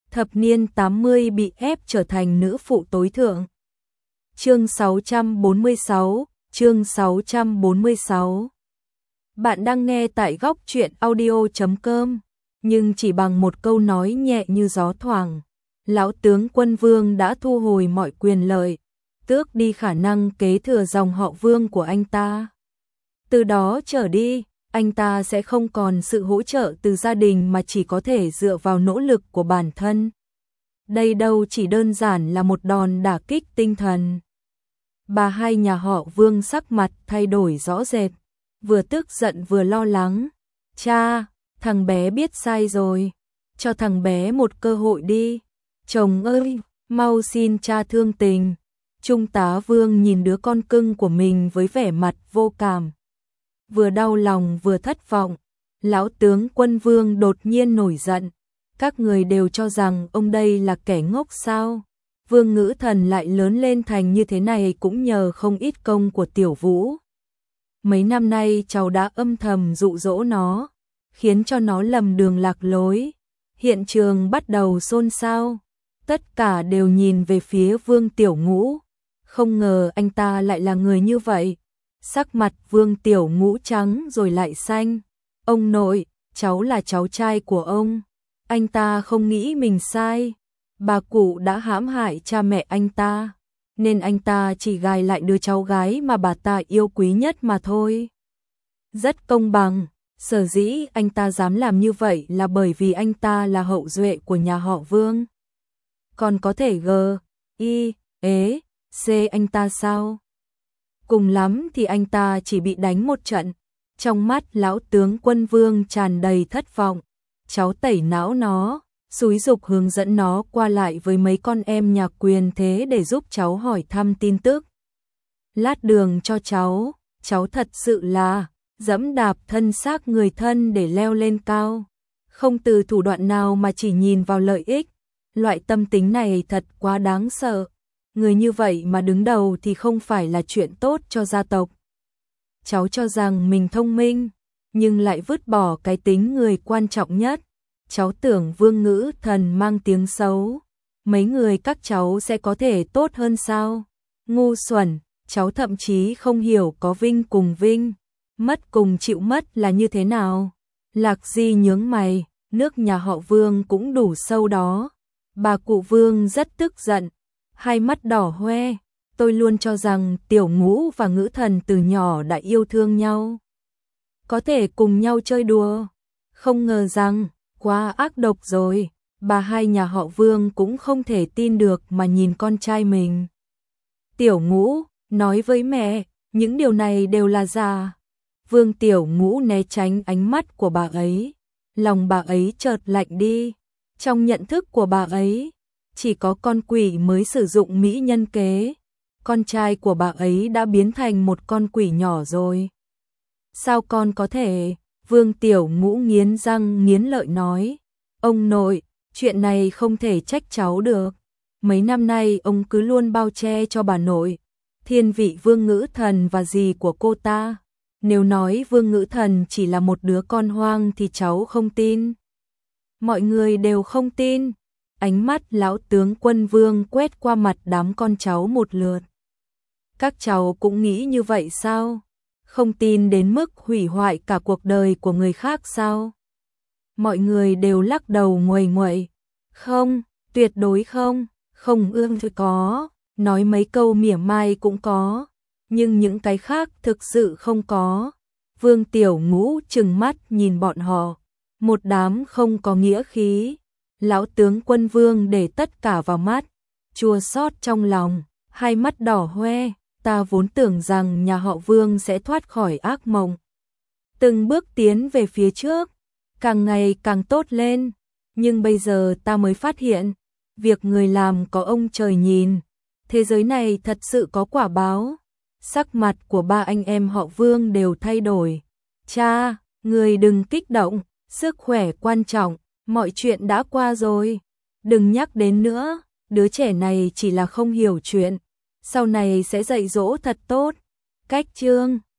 thập niên 80 bị ép trở thành nữ phụ tối thượng. Chương 646, chương 646. Bạn đang nghe tại góc truyện audio.com, nhưng chỉ bằng một câu nói nhẹ như gió thoảng, lão tướng Quân Vương đã thu hồi mọi quyền lợi, tước đi khả năng kế thừa dòng họ Vương của anh ta. Từ đó trở đi, anh ta sẽ không còn sự hỗ trợ từ gia đình mà chỉ có thể dựa vào nỗ lực của bản thân. Đây đâu chỉ đơn giản là một đòn đả kích tinh thần. Bà hai nhà họ Vương sắc mặt thay đổi rõ rệt, vừa tức giận vừa lo lắng. Cha, thằng bé biết sai rồi, cho thằng bé một cơ hội đi. Chồng ơi, mau xin cha thương tình. Trung tá Vương nhìn đứa con cưng của mình với vẻ mặt vô cảm. Vừa đau lòng vừa thất vọng, lão tướng Quân Vương đột nhiên nổi giận. Các người đều cho rằng ông đây là kẻ ngốc sao? Vương Ngữ Thần lại lớn lên thành như thế này cũng nhờ không ít công của Tiểu Vũ. Mấy năm nay cháu đã âm thầm dụ dỗ nó, khiến cho nó lầm đường lạc lối. Hiện trường bắt đầu xôn xao, tất cả đều nhìn về phía Vương Tiểu Ngũ. Không ngờ anh ta lại là người như vậy. Sắc mặt Vương Tiểu Ngũ trắng rồi lại xanh. Ông nội, cháu là cháu trai của ông. Anh ta không nghĩ mình sai. Bà cụ đã hãm hại cha mẹ anh ta, nên anh ta chỉ gài lại đứa cháu gái mà bà ta yêu quý nhất mà thôi. Rất công bằng, sở dĩ anh ta dám làm như vậy là bởi vì anh ta là hậu duệ của nhà họ Vương. Còn có thể C anh ta sao? Cùng lắm thì anh ta chỉ bị đánh một trận. Trong mắt lão tướng Quân Vương tràn đầy thất vọng. Cháu tẩy não nó, xúi giục hướng dẫn nó qua lại với mấy con em nhà quyền thế để giúp cháu hỏi thăm tin tức. Lát đường cho cháu thật sự là dẫm đạp thân xác người thân để leo lên cao. Không từ thủ đoạn nào mà chỉ nhìn vào lợi ích. Loại tâm tính này thật quá đáng sợ. Người như vậy mà đứng đầu thì không phải là chuyện tốt cho gia tộc. Cháu cho rằng mình thông minh, nhưng lại vứt bỏ cái tính người quan trọng nhất. Cháu tưởng Vương Ngữ Thần mang tiếng xấu, mấy người các cháu sẽ có thể tốt hơn sao? Ngu xuẩn, cháu thậm chí không hiểu có vinh cùng vinh, mất cùng chịu mất là như thế nào. Lạc Di nhướng mày, nước nhà họ Vương cũng đủ sâu đó. Bà cụ Vương rất tức giận, hai mắt đỏ hoe. Tôi luôn cho rằng Tiểu Ngũ và Ngữ Thần từ nhỏ đã yêu thương nhau, có thể cùng nhau chơi đùa. Không ngờ rằng quá ác độc rồi. Bà hai nhà họ Vương cũng không thể tin được mà nhìn con trai mình. Tiểu Ngũ, nói với mẹ, những điều này đều là giả. Vương Tiểu Ngũ né tránh ánh mắt của bà ấy. Lòng bà ấy chợt lạnh đi. Trong nhận thức của bà ấy, chỉ có con quỷ mới sử dụng mỹ nhân kế. Con trai của bà ấy đã biến thành một con quỷ nhỏ rồi. Sao con có thể? Vương Tiểu Ngũ nghiến răng nghiến lợi nói. Ông nội, chuyện này không thể trách cháu được. Mấy năm nay ông cứ luôn bao che cho bà nội, thiên vị Vương Ngữ Thần và dì của cô ta. Nếu nói Vương Ngữ Thần chỉ là một đứa con hoang thì cháu không tin. Mọi người đều không tin. Ánh mắt lão tướng Quân Vương quét qua mặt đám con cháu một lượt. Các cháu cũng nghĩ như vậy sao? Không tin đến mức hủy hoại cả cuộc đời của người khác sao? Mọi người đều lắc đầu nguầy nguậy. Không, tuyệt đối không, không ương thì có, nói mấy câu mỉa mai cũng có, nhưng những cái khác thực sự không có. Vương Tiểu Ngũ trừng mắt nhìn bọn họ, một đám không có nghĩa khí. Lão tướng Quân Vương để tất cả vào mắt, chua xót trong lòng, hai mắt đỏ hoe. Ta vốn tưởng rằng nhà họ Vương sẽ thoát khỏi ác mộng, từng bước tiến về phía trước, càng ngày càng tốt lên. Nhưng bây giờ ta mới phát hiện, việc người làm có ông trời nhìn. Thế giới này thật sự có quả báo. Sắc mặt của ba anh em họ Vương đều thay đổi. Cha, người đừng kích động, sức khỏe quan trọng, mọi chuyện đã qua rồi. Đừng nhắc đến nữa, đứa trẻ này chỉ là không hiểu chuyện. Sau này sẽ dạy dỗ thật tốt. Cách chương